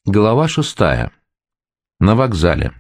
Глава 6. На вокзале.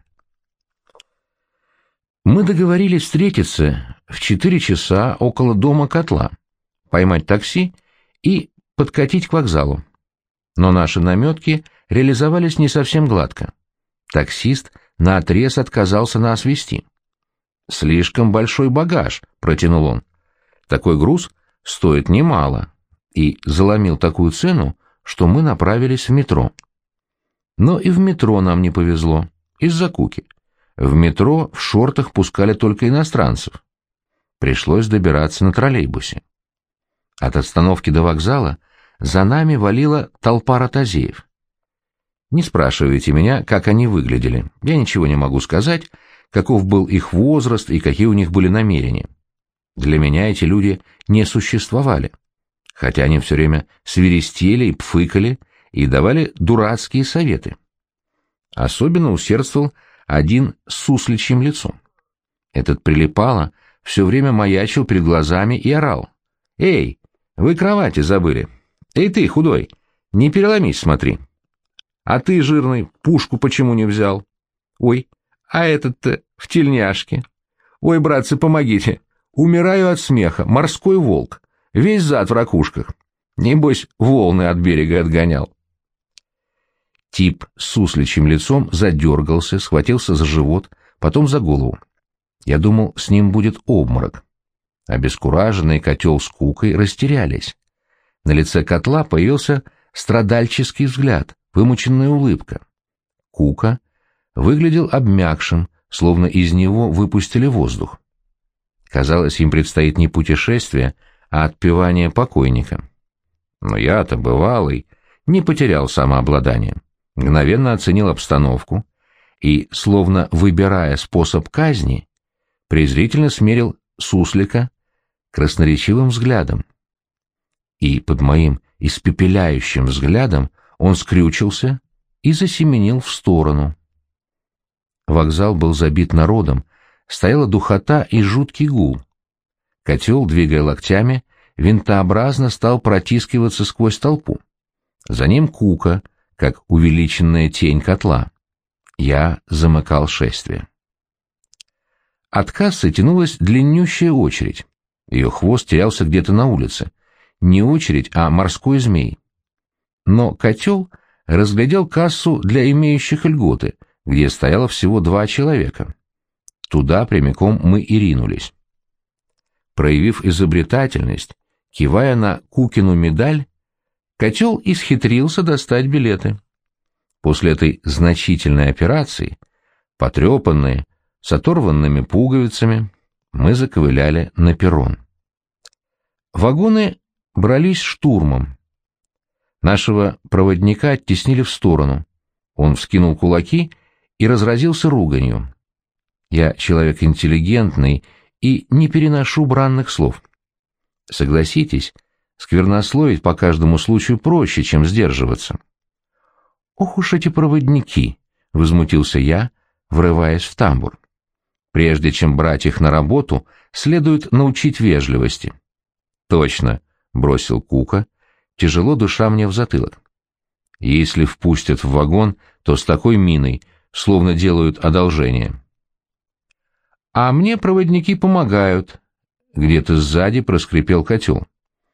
Мы договорились встретиться в 4 часа около дома Котла, поймать такси и подкатить к вокзалу. Но наши наметки реализовались не совсем гладко. Таксист наотрез отказался нас везти. «Слишком большой багаж», — протянул он. «Такой груз стоит немало», и заломил такую цену, что мы направились в метро. Но и в метро нам не повезло, из-за Куки. В метро в шортах пускали только иностранцев. Пришлось добираться на троллейбусе. От остановки до вокзала за нами валила толпа ротозеев. Не спрашивайте меня, как они выглядели. Я ничего не могу сказать, каков был их возраст и какие у них были намерения. Для меня эти люди не существовали, хотя они все время свиристели и пфыкали, и давали дурацкие советы. Особенно усердствовал один с сусличьим лицом. Этот прилипало все время маячил перед глазами и орал. «Эй, вы кровати забыли! Эй ты, худой, не переломись, смотри! А ты, жирный, пушку почему не взял? Ой, а этот-то в тельняшке! Ой, братцы, помогите! Умираю от смеха, морской волк, весь зад в ракушках! Небось, волны от берега отгонял!» Тип с сусличьим лицом задергался, схватился за живот, потом за голову. Я думал, с ним будет обморок. Обескураженный Котел с Кукой растерялись. На лице Котла появился страдальческий взгляд, вымученная улыбка. Кука выглядел обмякшим, словно из него выпустили воздух. Казалось, им предстоит не путешествие, а отпевание покойника. Но я-то, бывалый, не потерял самообладание. Мгновенно оценил обстановку и, словно выбирая способ казни, презрительно смерил суслика красноречивым взглядом. И под моим испепеляющим взглядом он скрючился и засеменил в сторону. Вокзал был забит народом, стояла духота и жуткий гул. Котел, двигая локтями, винтообразно стал протискиваться сквозь толпу. За ним Кука, как увеличенная тень Котла. Я замыкал шествие. От кассы тянулась длиннющая очередь. Ее хвост терялся где-то на улице. Не очередь, а морской змей. Но Котел разглядел кассу для имеющих льготы, где стояло всего 2 человека. Туда прямиком мы и ринулись. Проявив изобретательность, кивая на Кукину медаль, Котел исхитрился достать билеты. После этой значительной операции, потрепанные, с оторванными пуговицами, мы заковыляли на перрон. Вагоны брались штурмом. Нашего проводника оттеснили в сторону. Он вскинул кулаки и разразился руганью. Я человек интеллигентный и не переношу бранных слов. Согласитесь, сквернословить по каждому случаю проще, чем сдерживаться. «Ох уж эти проводники!» — возмутился я, врываясь в тамбур. «Прежде чем брать их на работу, следует научить вежливости». «Точно», — бросил Кука, тяжело дыша мне в затылок. «Если впустят в вагон, то с такой миной, словно делают одолжение». «А мне проводники помогают», — где-то сзади проскрипел Котел.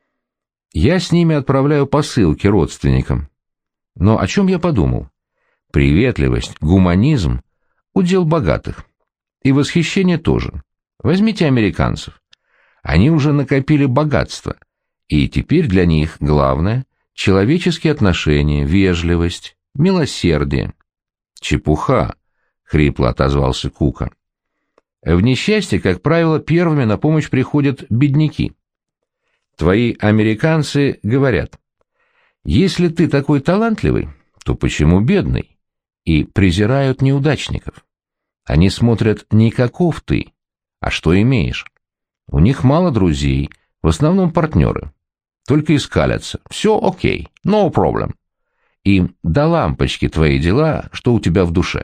«Я с ними отправляю посылки родственникам. Но о чем я подумал? Приветливость, гуманизм — удел богатых. И восхищение тоже. Возьмите американцев. Они уже накопили богатство, и теперь для них главное — человеческие отношения, вежливость, милосердие». «Чепуха», — хрипло отозвался Кука. «В несчастье, как правило, первыми на помощь приходят бедняки. Твои американцы говорят: если ты такой талантливый, то почему бедный? И презирают неудачников. Они смотрят не каков ты, а что имеешь. У них мало друзей, в основном партнеры. Только и скалятся. Все окей, no problem. Им до лампочки твои дела, что у тебя в душе».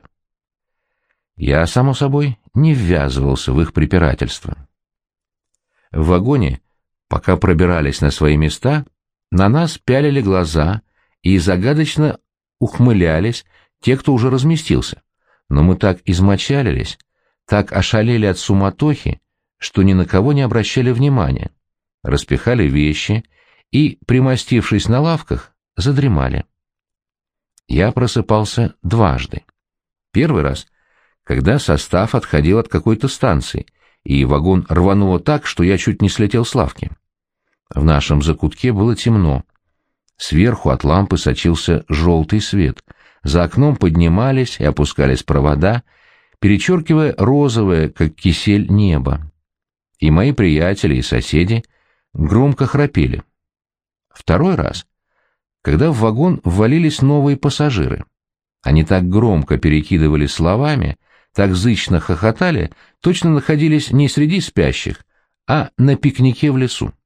Я, само собой, не ввязывался в их препирательство. В вагоне, пока пробирались на свои места, на нас пялили глаза и загадочно ухмылялись те, кто уже разместился, но мы так измочалились, так ошалели от суматохи, что ни на кого не обращали внимания, распихали вещи и, примостившись на лавках, задремали. Я просыпался дважды. Первый раз, когда состав отходил от какой-то станции, и вагон рвануло так, что я чуть не слетел с лавки. В нашем закутке было темно. Сверху от лампы сочился желтый свет, за окном поднимались и опускались провода, перечеркивая розовое, как кисель, небо. И мои приятели и соседи громко храпели. Второй раз, когда в вагон ввалились новые пассажиры. Они так громко перекидывали словами, так зычно хохотали, точно находились не среди спящих, а на пикнике в лесу.